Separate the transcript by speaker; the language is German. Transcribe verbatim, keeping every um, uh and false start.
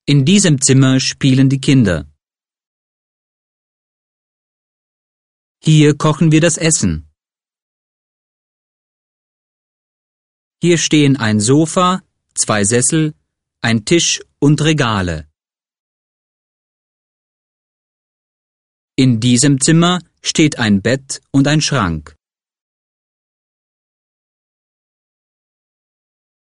Speaker 1: In diesem Zimmer spielen die Kinder. Hier kochen wir das Essen. Hier stehen ein Sofa, zwei Sessel, ein Tisch und Regale. In diesem Zimmer steht ein Bett und ein Schrank.